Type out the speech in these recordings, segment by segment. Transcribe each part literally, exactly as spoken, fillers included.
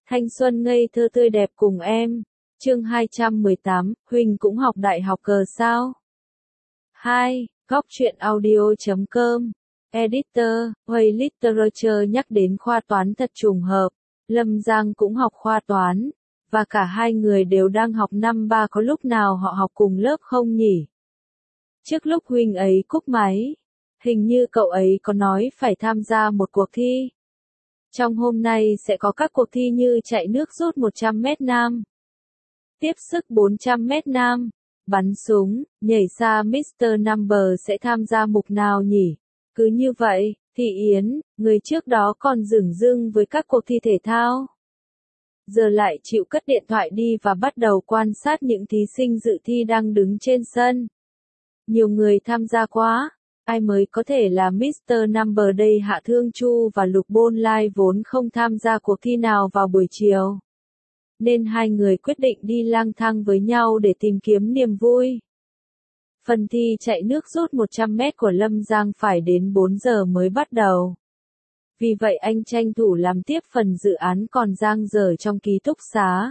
Thanh xuân ngây thơ tươi đẹp cùng em. Chương hai trăm mười tám, Huỳnh cũng học đại học cờ sao? hai. Góc truyện audio.com. Editor, Way Literature nhắc đến khoa toán thật trùng hợp. Lâm Giang cũng học khoa toán, và cả hai người đều đang học năm ba, có lúc nào họ học cùng lớp không nhỉ? Trước lúc Huỳnh ấy cúp máy, hình như cậu ấy có nói phải tham gia một cuộc thi. Trong hôm nay sẽ có các cuộc thi như chạy nước rút một trăm mét nam, tiếp sức bốn trăm mét nam, bắn súng, nhảy xa mít-tơ Number sẽ tham gia mục nào nhỉ? Cứ như vậy, Thị Yến, người trước đó còn dửng dưng với các cuộc thi thể thao, giờ lại chịu cất điện thoại đi và bắt đầu quan sát những thí sinh dự thi đang đứng trên sân. Nhiều người tham gia quá, ai mới có thể là mít-tơ Number đây? Hạ Thương Chu và Lục Bôn Lai vốn không tham gia cuộc thi nào vào buổi chiều, nên hai người quyết định đi lang thang với nhau để tìm kiếm niềm vui. Phần thi chạy nước rút một trăm mét của Lâm Giang phải đến bốn giờ mới bắt đầu. Vì vậy anh tranh thủ làm tiếp phần dự án còn dang dở trong ký túc xá.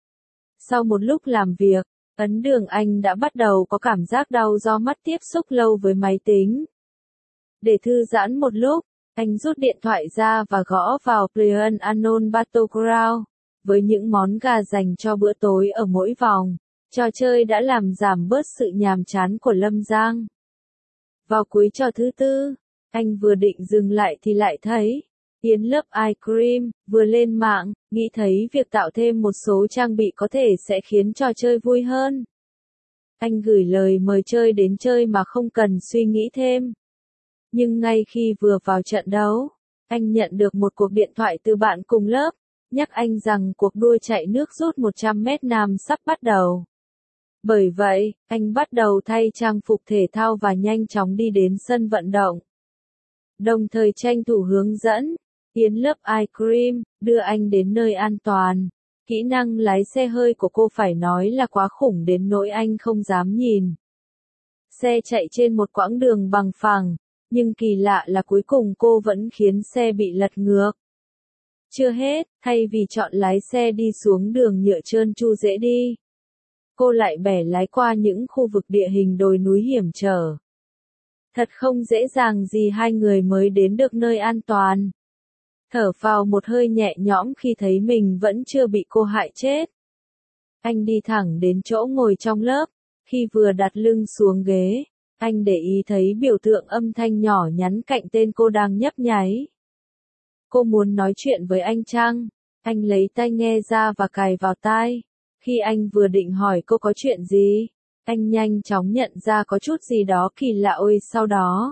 Sau một lúc làm việc, ấn đường anh đã bắt đầu có cảm giác đau do mắt tiếp xúc lâu với máy tính. Để thư giãn một lúc, anh rút điện thoại ra và gõ vào PlayerUnknown's Battleground. Với những món gà dành cho bữa tối ở mỗi vòng, trò chơi đã làm giảm bớt sự nhàm chán của Lâm Giang. Vào cuối trò thứ tư, anh vừa định dừng lại thì lại thấy Yến lớp iCream vừa lên mạng, nghĩ thấy việc tạo thêm một số trang bị có thể sẽ khiến trò chơi vui hơn. Anh gửi lời mời chơi đến chơi mà không cần suy nghĩ thêm. Nhưng ngay khi vừa vào trận đấu, anh nhận được một cuộc điện thoại từ bạn cùng lớp, nhắc anh rằng cuộc đua chạy nước rút một trăm mét nam sắp bắt đầu. Bởi vậy, anh bắt đầu thay trang phục thể thao và nhanh chóng đi đến sân vận động. Đồng thời tranh thủ hướng dẫn Yến lớp iCream đưa anh đến nơi an toàn. Kỹ năng lái xe hơi của cô phải nói là quá khủng đến nỗi anh không dám nhìn. Xe chạy trên một quãng đường bằng phẳng, nhưng kỳ lạ là cuối cùng cô vẫn khiến xe bị lật ngược. Chưa hết, thay vì chọn lái xe đi xuống đường nhựa trơn tru dễ đi, cô lại bẻ lái qua những khu vực địa hình đồi núi hiểm trở. Thật không dễ dàng gì hai người mới đến được nơi an toàn. Thở phào một hơi nhẹ nhõm khi thấy mình vẫn chưa bị cô hại chết. Anh đi thẳng đến chỗ ngồi trong lớp. Khi vừa đặt lưng xuống ghế, anh để ý thấy biểu tượng âm thanh nhỏ nhắn cạnh tên cô đang nhấp nháy. Cô muốn nói chuyện với anh chăng? Anh lấy tai nghe ra và cài vào tai. Khi anh vừa định hỏi cô có chuyện gì, anh nhanh chóng nhận ra có chút gì đó kỳ lạ. Ôi, sau đó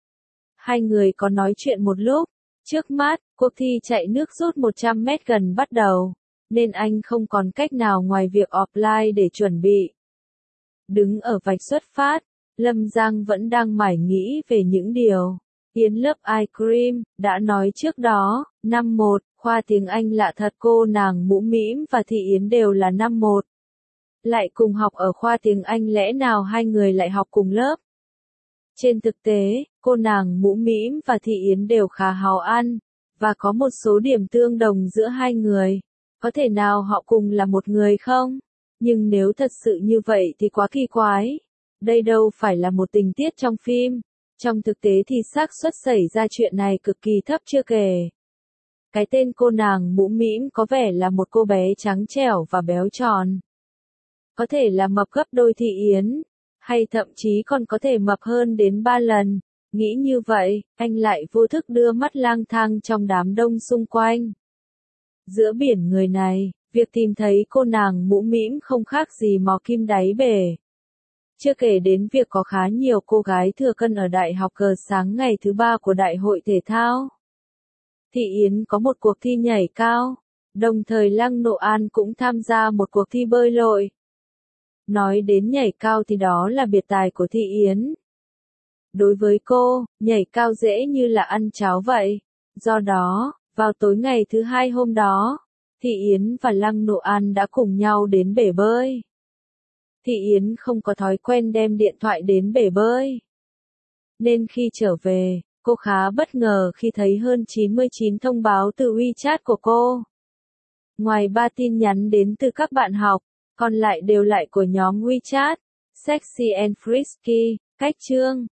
hai người có nói chuyện một lúc. Trước mắt, cuộc thi chạy nước rút một trăm mét gần bắt đầu, nên anh không còn cách nào ngoài việc offline để chuẩn bị. Đứng ở vạch xuất phát, Lâm Giang vẫn đang mải nghĩ về những điều Yến lớp iCream đã nói trước đó. Năm một, khoa tiếng Anh lạ thật, cô nàng Mũ Mĩm và Thị Yến đều là năm một. Lại cùng học ở khoa tiếng Anh, lẽ nào hai người lại học cùng lớp? Trên thực tế, cô nàng Mũ Mĩm và Thị Yến đều khá háo ăn, và có một số điểm tương đồng giữa hai người. Có thể nào họ cùng là một người không? Nhưng nếu thật sự như vậy thì quá kỳ quái. Đây đâu phải là một tình tiết trong phim. Trong thực tế thì xác suất xảy ra chuyện này cực kỳ thấp chưa kể. Cái tên cô nàng Mũ Mĩm có vẻ là một cô bé trắng trẻo và béo tròn. Có thể là mập gấp đôi Thị Yến, hay thậm chí còn có thể mập hơn đến ba lần. Nghĩ như vậy, anh lại vô thức đưa mắt lang thang trong đám đông xung quanh. Giữa biển người này, việc tìm thấy cô nàng Mũ Mĩm không khác gì mò kim đáy bể. Chưa kể đến việc có khá nhiều cô gái thừa cân ở đại học cờ sáng ngày thứ ba của đại hội thể thao. Thị Yến có một cuộc thi nhảy cao, đồng thời Lăng Nộ An cũng tham gia một cuộc thi bơi lội. Nói đến nhảy cao thì đó là biệt tài của Thị Yến. Đối với cô, nhảy cao dễ như là ăn cháo vậy. Do đó, vào tối ngày thứ hai hôm đó, Thị Yến và Lăng Nộ An đã cùng nhau đến bể bơi. Thị Yến không có thói quen đem điện thoại đến bể bơi, nên khi trở về, cô khá bất ngờ khi thấy hơn chín mươi chín thông báo từ WeChat của cô. Ngoài ba tin nhắn đến từ các bạn học, còn lại đều lại của nhóm WeChat. Sexy and Frisky, cách chương.